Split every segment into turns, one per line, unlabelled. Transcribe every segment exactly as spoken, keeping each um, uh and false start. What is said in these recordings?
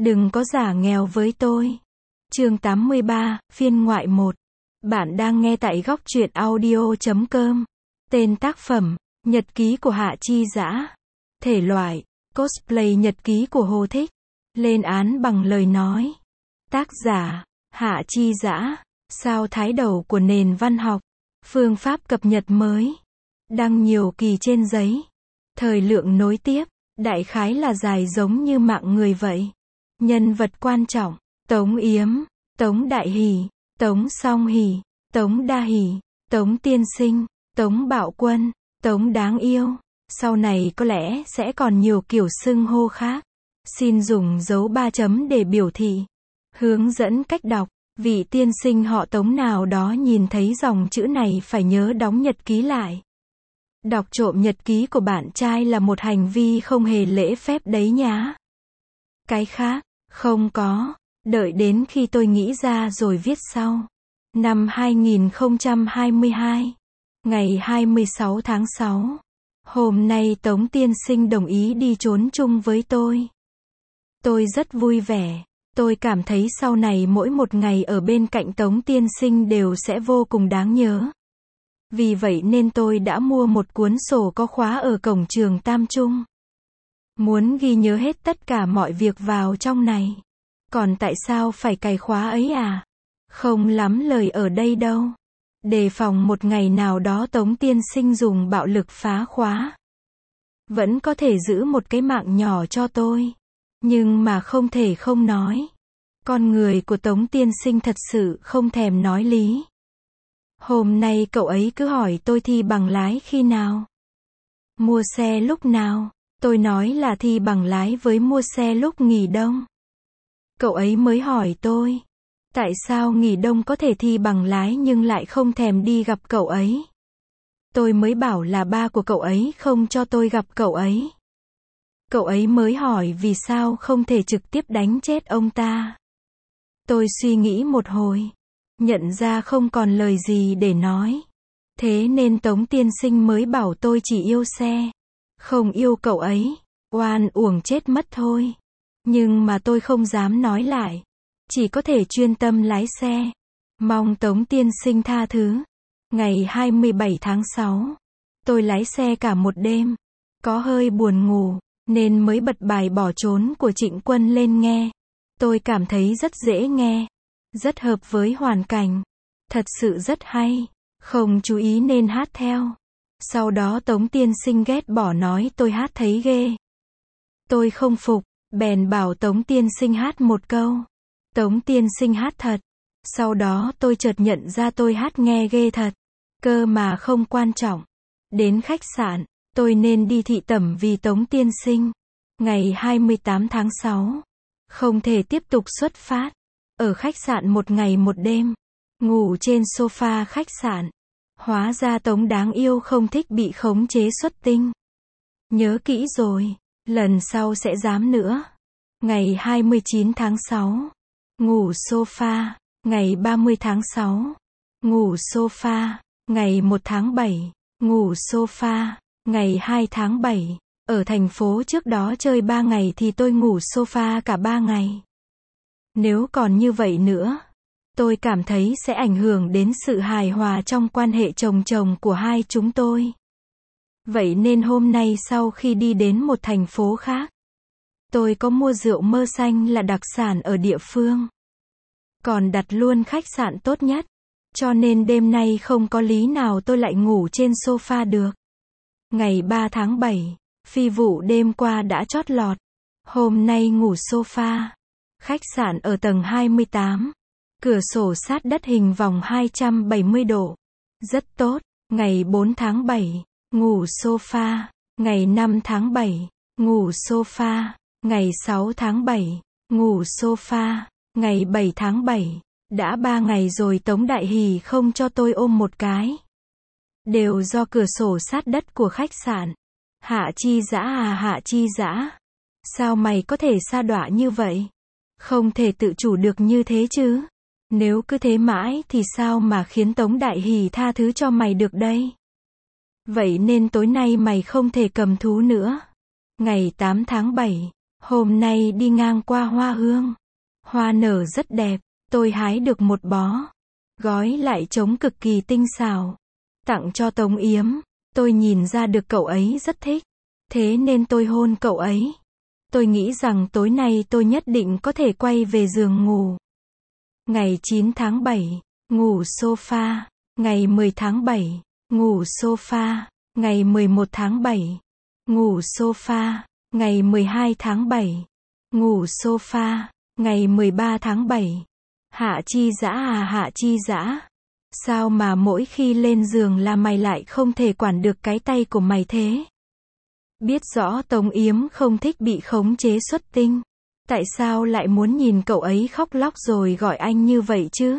Đừng có giả nghèo với tôi. Chương tám mươi ba, phiên ngoại một. Bạn đang nghe tại góc truyện audio chấm com. Tên tác phẩm, Nhật ký của Hạ Chi Dã. Thể loại, cosplay nhật ký của Hồ Thích. Lên án bằng lời nói. Tác giả, Hạ Chi Dã. Sao thái đầu của nền văn học. Phương pháp cập nhật mới. Đăng nhiều kỳ trên giấy. Thời lượng nối tiếp, đại khái là dài giống như mạng người vậy. Nhân vật quan trọng, Tống Yếm, Tống Đại Hỷ, Tống Song Hỷ, Tống Đa Hỷ, Tống Tiên Sinh, Tống Bạo Quân, Tống Đáng Yêu. Sau này có lẽ sẽ còn nhiều kiểu xưng hô khác. Xin dùng dấu ba chấm để biểu thị. Hướng dẫn cách đọc. Vị tiên sinh họ Tống nào đó nhìn thấy dòng chữ này phải nhớ đóng nhật ký lại. Đọc trộm nhật ký của bạn trai là một hành vi không hề lễ phép đấy nhá. Cái khác, không có. Đợi đến khi tôi nghĩ ra rồi viết sau. Năm hai nghìn không trăm hai mươi hai. Ngày hai mươi sáu tháng sáu. Hôm nay Tống tiên sinh đồng ý đi trốn chung với tôi. Tôi rất vui vẻ. Tôi cảm thấy sau này mỗi một ngày ở bên cạnh Tống tiên sinh đều sẽ vô cùng đáng nhớ. Vì vậy nên tôi đã mua một cuốn sổ có khóa ở cổng trường Tam Trung. Muốn ghi nhớ hết tất cả mọi việc vào trong này. Còn tại sao phải cài khóa ấy à? Không lắm lời ở đây đâu. Đề phòng một ngày nào đó Tống tiên sinh dùng bạo lực phá khóa. Vẫn có thể giữ một cái mạng nhỏ cho tôi. Nhưng mà không thể không nói. Con người của Tống tiên sinh thật sự không thèm nói lý. Hôm nay cậu ấy cứ hỏi tôi thi bằng lái khi nào? Mua xe lúc nào? Tôi nói là thi bằng lái với mua xe lúc nghỉ đông. Cậu ấy mới hỏi tôi. Tại sao nghỉ đông có thể thi bằng lái nhưng lại không thèm đi gặp cậu ấy? Tôi mới bảo là ba của cậu ấy không cho tôi gặp cậu ấy. Cậu ấy mới hỏi vì sao không thể trực tiếp đánh chết ông ta. Tôi suy nghĩ một hồi. Nhận ra không còn lời gì để nói. Thế nên Tống tiên sinh mới bảo tôi chỉ yêu xe. Không yêu cậu ấy. Oan uổng chết mất thôi. Nhưng mà tôi không dám nói lại. Chỉ có thể chuyên tâm lái xe. Mong Tống tiên sinh tha thứ. Ngày hai mươi bảy tháng sáu. Tôi lái xe cả một đêm. Có hơi buồn ngủ. Nên mới bật bài Bỏ Trốn của Trịnh Quân lên nghe. Tôi cảm thấy rất dễ nghe. Rất hợp với hoàn cảnh. Thật sự rất hay. Không chú ý nên hát theo. Sau đó Tống tiên sinh ghét bỏ nói tôi hát thấy ghê. Tôi không phục. Bèn bảo Tống tiên sinh hát một câu. Tống tiên sinh hát thật. Sau đó tôi chợt nhận ra tôi hát nghe ghê thật. Cơ mà không quan trọng. Đến khách sạn. Tôi nên đi thị tẩm vì Tống tiên sinh. Ngày hai mươi tám tháng sáu. Không thể tiếp tục xuất phát. Ở khách sạn một ngày một đêm. Ngủ trên sofa khách sạn. Hóa ra Tống đáng yêu không thích bị khống chế xuất tinh. Nhớ kỹ rồi. Lần sau sẽ dám nữa. Ngày hai mươi chín tháng sáu. Ngủ sofa. Ngày ba mươi tháng sáu. Ngủ sofa. Ngày một tháng bảy. Ngủ sofa. Ngày hai tháng bảy. Ở thành phố trước đó chơi ba ngày thì tôi ngủ sofa cả ba ngày. Nếu còn như vậy nữa, tôi cảm thấy sẽ ảnh hưởng đến sự hài hòa trong quan hệ chồng chồng của hai chúng tôi. Vậy nên hôm nay sau khi đi đến một thành phố khác, tôi có mua rượu mơ xanh là đặc sản ở địa phương. Còn đặt luôn khách sạn tốt nhất. Cho nên đêm nay không có lý nào tôi lại ngủ trên sofa được. Ngày ba tháng bảy, phi vụ đêm qua đã chót lọt. Hôm nay ngủ sofa. Khách sạn ở tầng hai mươi tám. Cửa sổ sát đất hình vòng hai trăm bảy mươi độ. Rất tốt. Ngày bốn tháng bảy, ngủ sofa. Ngày năm tháng bảy, ngủ sofa. Ngày sáu tháng bảy, ngủ sofa. Ngày bảy tháng bảy, đã ba ngày rồi Tống Đại Hỷ không cho tôi ôm một cái. Đều do cửa sổ sát đất của khách sạn. Hạ Chi Dã à Hạ Chi Dã. Sao mày có thể sa đọa như vậy? Không thể tự chủ được như thế chứ. Nếu cứ thế mãi thì sao mà khiến Tống Đại Hỷ tha thứ cho mày được đây? Vậy nên tối nay mày không thể cầm thú nữa. Ngày tám tháng bảy. Hôm nay đi ngang qua hoa hương. Hoa nở rất đẹp, tôi hái được một bó. Gói lại trống cực kỳ tinh xảo. Tặng cho Tống Yếm. Tôi nhìn ra được cậu ấy rất thích. Thế nên tôi hôn cậu ấy. Tôi nghĩ rằng tối nay tôi nhất định có thể quay về giường ngủ. Ngày chín tháng bảy, ngủ sofa. Ngày mười tháng bảy, ngủ sofa. Ngày mười một tháng bảy, ngủ sofa. Ngày mười hai tháng bảy, ngủ sofa. Ngày mười ba tháng bảy. Hạ Chi Dã à Hạ Chi Dã. Sao mà mỗi khi lên giường là mày lại không thể quản được cái tay của mày thế? Biết rõ Tống Yếm không thích bị khống chế xuất tinh. Tại sao lại muốn nhìn cậu ấy khóc lóc rồi gọi anh như vậy chứ?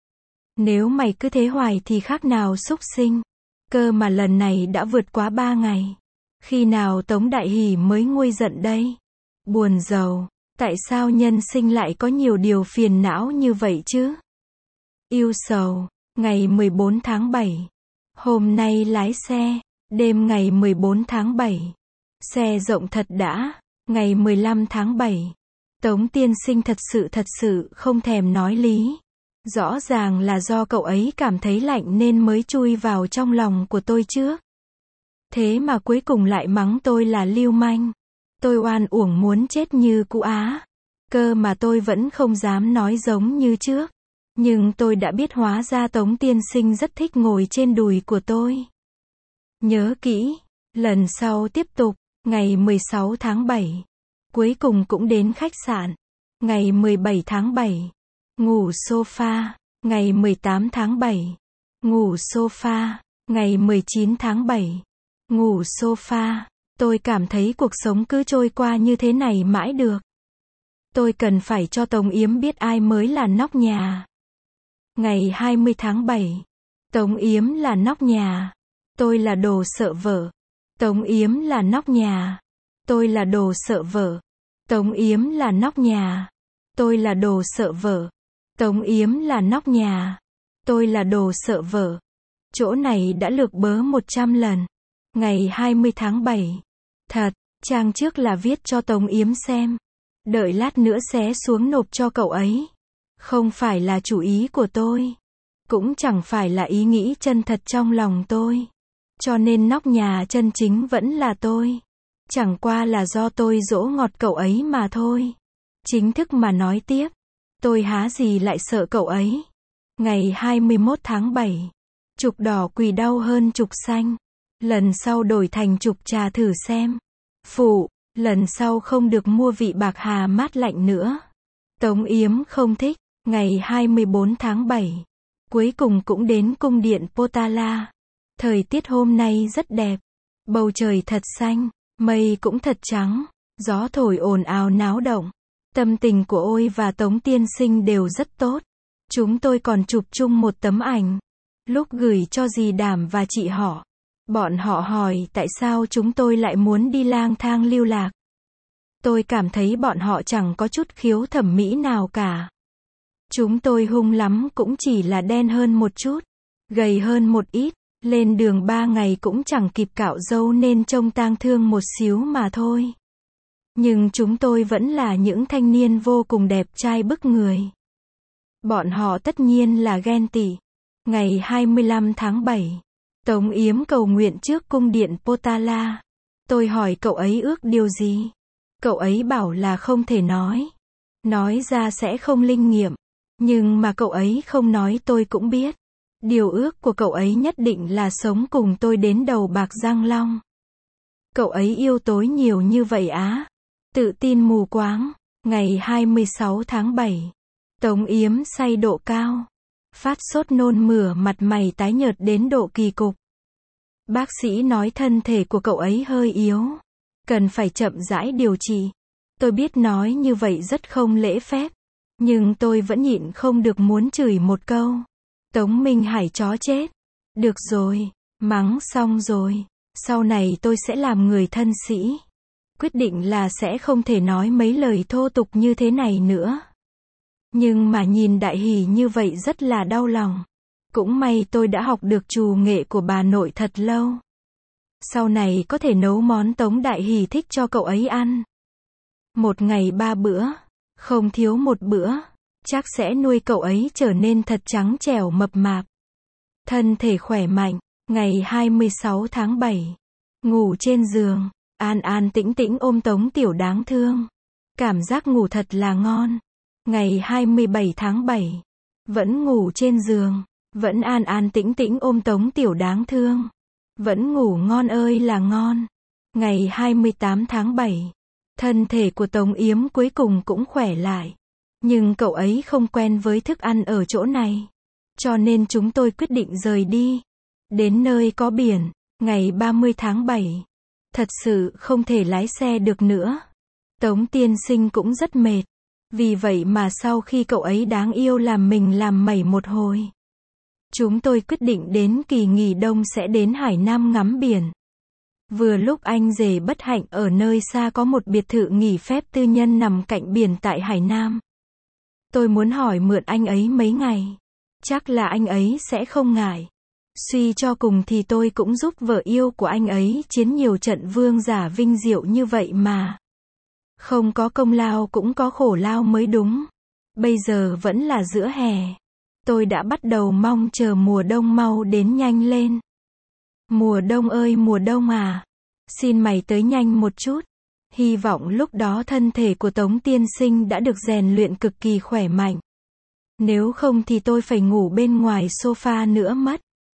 Nếu mày cứ thế hoài thì khác nào súc sinh. Cơ mà lần này đã vượt quá ba ngày. Khi nào Tống Đại Hỷ mới nguôi giận đây? Buồn rầu. Tại sao nhân sinh lại có nhiều điều phiền não như vậy chứ? Yêu sầu. Ngày mười bốn tháng bảy. Hôm nay lái xe. Đêm ngày mười bốn tháng bảy. Xe rộng thật đã. Ngày mười lăm tháng bảy. Tống tiên sinh thật sự thật sự không thèm nói lý. Rõ ràng là do cậu ấy cảm thấy lạnh nên mới chui vào trong lòng của tôi trước. Thế mà cuối cùng lại mắng tôi là lưu manh. Tôi oan uổng muốn chết như cũ á. Cơ mà tôi vẫn không dám nói giống như trước. Nhưng tôi đã biết hóa ra Tống tiên sinh rất thích ngồi trên đùi của tôi. Nhớ kỹ. Lần sau tiếp tục. Ngày mười sáu tháng bảy. Cuối cùng cũng đến khách sạn. Ngày mười bảy tháng bảy. Ngủ sofa. Ngày mười tám tháng bảy. Ngủ sofa. Ngày mười chín tháng bảy. Ngủ sofa. Tôi cảm thấy cuộc sống cứ trôi qua như thế này mãi được. Tôi cần phải cho Tống Yếm biết ai mới là nóc nhà. Ngày hai mươi tháng bảy. Tống Yếm là nóc nhà. Tôi là đồ sợ vợ. Tống Yếm là nóc nhà. Tôi là đồ sợ vợ. Tống Yếm là nóc nhà. Tôi là đồ sợ vợ. Tống Yếm là nóc nhà. Tôi là đồ sợ vợ. Chỗ này đã lược bớ một trăm lần. Ngày hai mươi tháng bảy. Thật, trang trước là viết cho Tống Yếm xem. Đợi lát nữa xé xuống nộp cho cậu ấy. Không phải là chủ ý của tôi. Cũng chẳng phải là ý nghĩ chân thật trong lòng tôi. Cho nên nóc nhà chân chính vẫn là tôi. Chẳng qua là do tôi dỗ ngọt cậu ấy mà thôi. Chính thức mà nói tiếp. Tôi há gì lại sợ cậu ấy. Ngày hai mươi mốt tháng bảy. Trục đỏ quỳ đau hơn trục xanh. Lần sau đổi thành trục trà thử xem. Phụ, lần sau không được mua vị bạc hà mát lạnh nữa. Tống Yếm không thích. Ngày hai mươi bốn tháng bảy. Cuối cùng cũng đến cung điện Potala. Thời tiết hôm nay rất đẹp. Bầu trời thật xanh. Mây cũng thật trắng. Gió thổi ồn ào náo động. Tâm tình của Ôi và Tống tiên sinh đều rất tốt. Chúng tôi còn chụp chung một tấm ảnh. Lúc gửi cho dì Đảm và chị họ. Bọn họ hỏi tại sao chúng tôi lại muốn đi lang thang lưu lạc. Tôi cảm thấy bọn họ chẳng có chút khiếu thẩm mỹ nào cả. Chúng tôi hung lắm cũng chỉ là đen hơn một chút. Gầy hơn một ít. Lên đường ba ngày cũng chẳng kịp cạo râu nên trông tang thương một xíu mà thôi. Nhưng chúng tôi vẫn là những thanh niên vô cùng đẹp trai bức người. Bọn họ tất nhiên là ghen tị. Ngày hai mươi lăm tháng bảy. Tống Yếm cầu nguyện trước cung điện Potala. Tôi hỏi cậu ấy ước điều gì? Cậu ấy bảo là không thể nói. Nói ra sẽ không linh nghiệm. Nhưng mà cậu ấy không nói tôi cũng biết. Điều ước của cậu ấy nhất định là sống cùng tôi đến đầu bạc răng long. Cậu ấy yêu tối nhiều như vậy á. Tự tin mù quáng. Ngày hai mươi sáu tháng bảy. Tống Yếm say độ cao. Phát sốt nôn mửa mặt mày tái nhợt đến độ kỳ cục. Bác sĩ nói thân thể của cậu ấy hơi yếu. Cần phải chậm rãi điều trị. Tôi biết nói như vậy rất không lễ phép. Nhưng tôi vẫn nhịn không được muốn chửi một câu. Tống Minh Hải chó chết. Được rồi, mắng xong rồi. Sau này tôi sẽ làm người thân sĩ. Quyết định là sẽ không thể nói mấy lời thô tục như thế này nữa. Nhưng mà nhìn Đại Hỷ như vậy rất là đau lòng. Cũng may tôi đã học được trù nghệ của bà nội thật lâu. Sau này có thể nấu món Tống Đại Hỷ thích cho cậu ấy ăn. Một ngày ba bữa, không thiếu một bữa, chắc sẽ nuôi cậu ấy trở nên thật trắng trẻo mập mạp. Thân thể khỏe mạnh. Ngày hai mươi sáu tháng bảy. Ngủ trên giường, an an tĩnh tĩnh ôm Tống Tiểu đáng thương. Cảm giác ngủ thật là ngon. Ngày hai mươi bảy tháng bảy. Vẫn ngủ trên giường, vẫn an an tĩnh tĩnh ôm Tống Tiểu đáng thương. Vẫn ngủ ngon ơi là ngon. Ngày hai mươi tám tháng bảy. Thân thể của Tống Yếm cuối cùng cũng khỏe lại. Nhưng cậu ấy không quen với thức ăn ở chỗ này. Cho nên chúng tôi quyết định rời đi. Đến nơi có biển, ngày ba mươi tháng bảy. Thật sự không thể lái xe được nữa. Tống tiên sinh cũng rất mệt. Vì vậy mà sau khi cậu ấy đáng yêu làm mình làm mẩy một hồi, chúng tôi quyết định đến kỳ nghỉ đông sẽ đến Hải Nam ngắm biển. Vừa lúc anh rể bất hạnh ở nơi xa có một biệt thự nghỉ phép tư nhân nằm cạnh biển tại Hải Nam. Tôi muốn hỏi mượn anh ấy mấy ngày. Chắc là anh ấy sẽ không ngại. Suy cho cùng thì tôi cũng giúp vợ yêu của anh ấy chiến nhiều trận vương giả vinh diệu như vậy mà. Không có công lao cũng có khổ lao mới đúng. Bây giờ vẫn là giữa hè. Tôi đã bắt đầu mong chờ mùa đông mau đến nhanh lên. Mùa đông ơi mùa đông à. Xin mày tới nhanh một chút. Hy vọng lúc đó thân thể của Tống tiên sinh đã được rèn luyện cực kỳ khỏe mạnh. Nếu không thì tôi phải ngủ bên ngoài sofa nữa mất.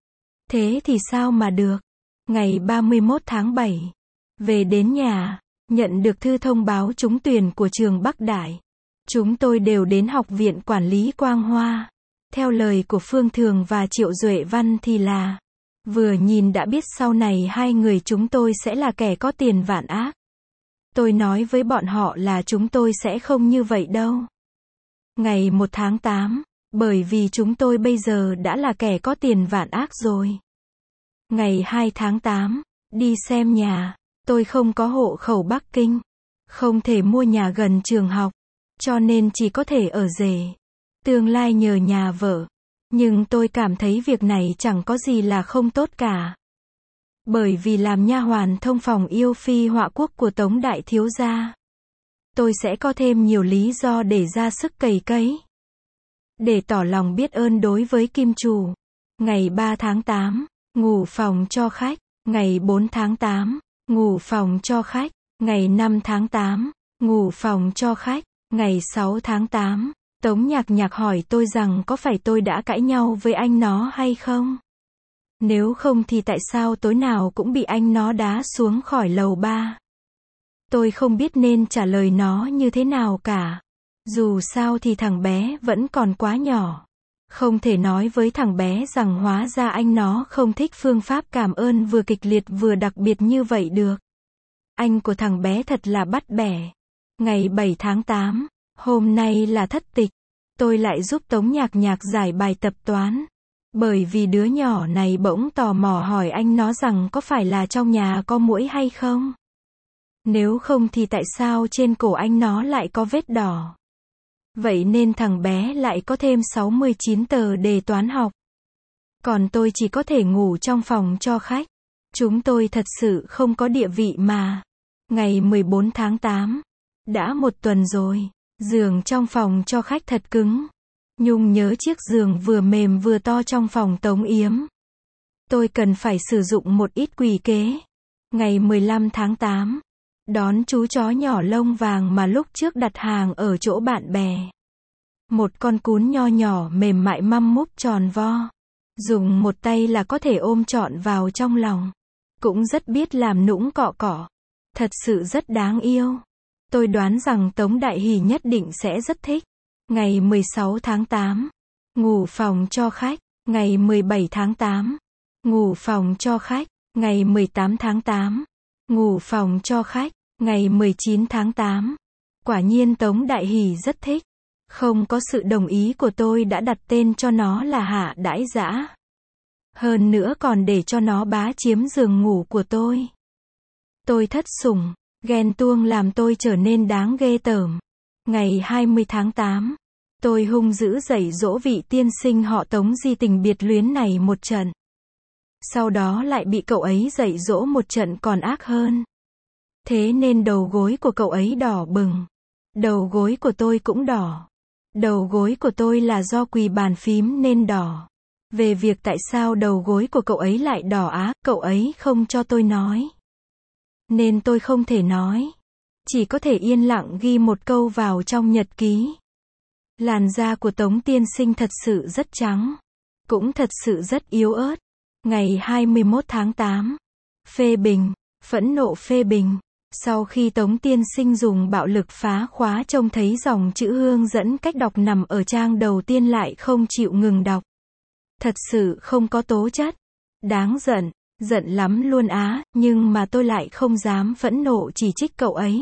Thế thì sao mà được. Ngày ba mươi mốt tháng bảy. Về đến nhà, nhận được thư thông báo trúng tuyển của trường Bắc Đại. Chúng tôi đều đến Học viện Quản lý Quang Hoa. Theo lời của Phương Thường và Triệu Duệ Văn thì là, vừa nhìn đã biết sau này hai người chúng tôi sẽ là kẻ có tiền vạn ác. Tôi nói với bọn họ là chúng tôi sẽ không như vậy đâu. Ngày một tháng tám, bởi vì chúng tôi bây giờ đã là kẻ có tiền vạn ác rồi. Ngày hai tháng tám, đi xem nhà, tôi không có hộ khẩu Bắc Kinh, không thể mua nhà gần trường học, cho nên chỉ có thể ở rể. Tương lai nhờ nhà vợ, nhưng tôi cảm thấy việc này chẳng có gì là không tốt cả. Bởi vì làm nha hoàn thông phòng yêu phi họa quốc của Tống đại thiếu gia, tôi sẽ có thêm nhiều lý do để ra sức cày cấy, để tỏ lòng biết ơn đối với kim chủ. Ngày ba tháng tám, ngủ phòng cho khách. Ngày bốn tháng tám, ngủ phòng cho khách. Ngày năm tháng tám, ngủ phòng cho khách. Ngày sáu tháng tám, Tống Nhạc Nhạc hỏi tôi rằng có phải tôi đã cãi nhau với anh nó hay không? Nếu không thì tại sao tối nào cũng bị anh nó đá xuống khỏi lầu ba? Tôi không biết nên trả lời nó như thế nào cả. Dù sao thì thằng bé vẫn còn quá nhỏ. Không thể nói với thằng bé rằng hóa ra anh nó không thích phương pháp cảm ơn vừa kịch liệt vừa đặc biệt như vậy được. Anh của thằng bé thật là bắt bẻ. Ngày bảy tháng tám, hôm nay là thất tịch. Tôi lại giúp Tống Nhạc Nhạc giải bài tập toán. Bởi vì đứa nhỏ này bỗng tò mò hỏi anh nó rằng có phải là trong nhà có muỗi hay không? Nếu không thì tại sao trên cổ anh nó lại có vết đỏ? Vậy nên thằng bé lại có thêm sáu mươi chín tờ đề toán học. Còn tôi chỉ có thể ngủ trong phòng cho khách. Chúng tôi thật sự không có địa vị mà. Ngày mười bốn tháng tám. Đã một tuần rồi. Giường trong phòng cho khách thật cứng. Nhung nhớ chiếc giường vừa mềm vừa to trong phòng Tống Yếm. Tôi cần phải sử dụng một ít quỷ kế. Ngày mười lăm tháng tám. Đón chú chó nhỏ lông vàng mà lúc trước đặt hàng ở chỗ bạn bè. Một con cún nho nhỏ mềm mại măm múp tròn vo. Dùng một tay là có thể ôm trọn vào trong lòng. Cũng rất biết làm nũng cọ cọ. Thật sự rất đáng yêu. Tôi đoán rằng Tống Đại Hỷ nhất định sẽ rất thích. Ngày mười sáu tháng tám. Ngủ phòng cho khách. Ngày mười bảy tháng tám. Ngủ phòng cho khách. Ngày mười tám tháng tám. Ngủ phòng cho khách. Ngày mười chín tháng tám. Quả nhiên Tống Đại Hỷ rất thích. Không có sự đồng ý của tôi đã đặt tên cho nó là Hạ Đãi Dã. Hơn nữa còn để cho nó bá chiếm giường ngủ của tôi. Tôi thất sủng, ghen tuông làm tôi trở nên đáng ghê tởm. Ngày hai mươi tháng tám. Tôi hung dữ dạy dỗ vị tiên sinh họ Tống di tình biệt luyến này một trận. Sau đó lại bị cậu ấy dạy dỗ một trận còn ác hơn. Thế nên đầu gối của cậu ấy đỏ bừng. Đầu gối của tôi cũng đỏ. Đầu gối của tôi là do quỳ bàn phím nên đỏ. Về việc tại sao đầu gối của cậu ấy lại đỏ á, cậu ấy không cho tôi nói. Nên tôi không thể nói. Chỉ có thể yên lặng ghi một câu vào trong nhật ký. Làn da của Tống tiên sinh thật sự rất trắng. Cũng thật sự rất yếu ớt. Ngày hai mươi mốt tháng tám. Phê bình. Phẫn nộ phê bình. Sau khi Tống tiên sinh dùng bạo lực phá khóa trông thấy dòng chữ hướng dẫn cách đọc nằm ở trang đầu tiên lại không chịu ngừng đọc. Thật sự không có tố chất. Đáng giận. Giận lắm luôn á, nhưng mà tôi lại không dám phẫn nộ chỉ trích cậu ấy.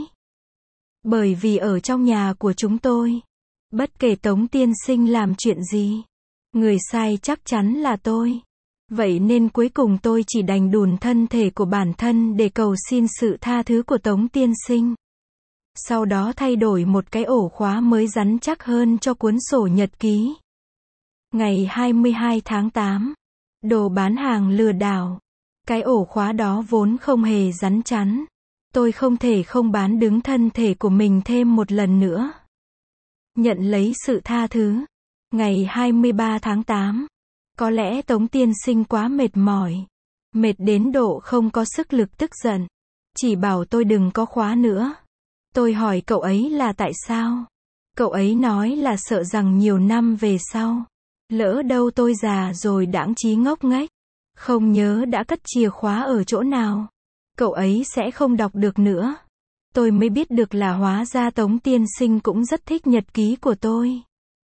Bởi vì ở trong nhà của chúng tôi, bất kể Tống tiên sinh làm chuyện gì, người sai chắc chắn là tôi. Vậy nên cuối cùng tôi chỉ đành đùn thân thể của bản thân để cầu xin sự tha thứ của Tống tiên sinh. Sau đó thay đổi một cái ổ khóa mới rắn chắc hơn cho cuốn sổ nhật ký. Ngày hai mươi hai tháng tám. Đồ bán hàng lừa đảo. Cái ổ khóa đó vốn không hề rắn chắn. Tôi không thể không bán đứng thân thể của mình thêm một lần nữa. Nhận lấy sự tha thứ. Ngày hai mươi ba tháng tám. Có lẽ Tống tiên sinh quá mệt mỏi. Mệt đến độ không có sức lực tức giận. Chỉ bảo tôi đừng có khóa nữa. Tôi hỏi cậu ấy là tại sao? Cậu ấy nói là sợ rằng nhiều năm về sau, lỡ đâu tôi già rồi đãng trí ngốc nghếch, không nhớ đã cất chìa khóa ở chỗ nào, cậu ấy sẽ không đọc được nữa. Tôi mới biết được là hóa ra Tống tiên sinh cũng rất thích nhật ký của tôi.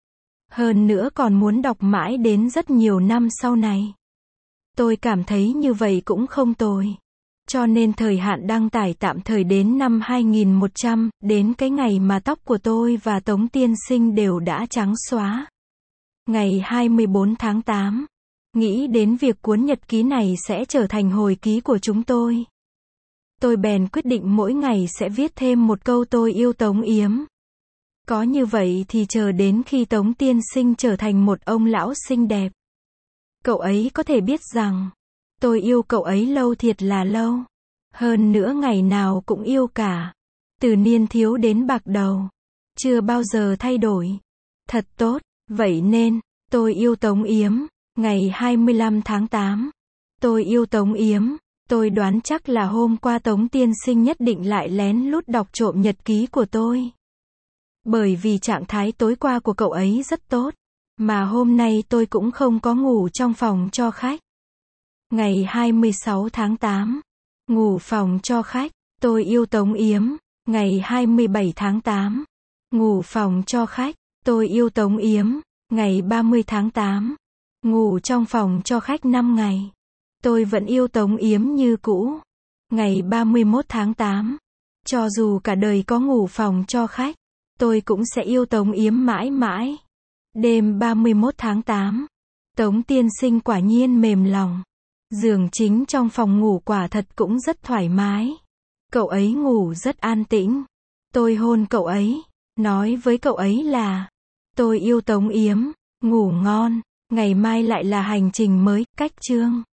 Hơn nữa còn muốn đọc mãi đến rất nhiều năm sau này. Tôi cảm thấy như vậy cũng không tồi. Cho nên thời hạn đăng tải tạm thời đến năm hai nghìn một trăm, đến cái ngày mà tóc của tôi và Tống tiên sinh đều đã trắng xóa. Ngày hai mươi bốn tháng tám. Nghĩ đến việc cuốn nhật ký này sẽ trở thành hồi ký của chúng tôi. Tôi bèn quyết định mỗi ngày sẽ viết thêm một câu tôi yêu Tống Yếm. Có như vậy thì chờ đến khi Tống tiên sinh trở thành một ông lão xinh đẹp, cậu ấy có thể biết rằng tôi yêu cậu ấy lâu thiệt là lâu. Hơn nữa ngày nào cũng yêu cả. Từ niên thiếu đến bạc đầu. Chưa bao giờ thay đổi. Thật tốt. Vậy nên, tôi yêu Tống Yếm. Ngày hai mươi lăm tháng tám. Tôi yêu Tống Yếm. Tôi đoán chắc là hôm qua Tống tiên sinh nhất định lại lén lút đọc trộm nhật ký của tôi. Bởi vì trạng thái tối qua của cậu ấy rất tốt. Mà hôm nay tôi cũng không có ngủ trong phòng cho khách. Ngày hai mươi sáu tháng tám. Ngủ phòng cho khách. Tôi yêu Tống Yếm. Ngày hai mươi bảy tháng tám. Ngủ phòng cho khách. Tôi yêu Tống Yếm. Ngày ba mươi tháng tám. Ngủ trong phòng cho khách năm ngày. Tôi vẫn yêu Tống Yếm như cũ. Ngày ba mươi mốt tháng tám. Cho dù cả đời có ngủ phòng cho khách, tôi cũng sẽ yêu Tống Yếm mãi mãi. Đêm ba mươi mốt tháng tám. Tống tiên sinh quả nhiên mềm lòng. Giường chính trong phòng ngủ quả thật cũng rất thoải mái. Cậu ấy ngủ rất an tĩnh. Tôi hôn cậu ấy, nói với cậu ấy là tôi yêu Tống Yếm, ngủ ngon, ngày mai lại là hành trình mới, cách chương.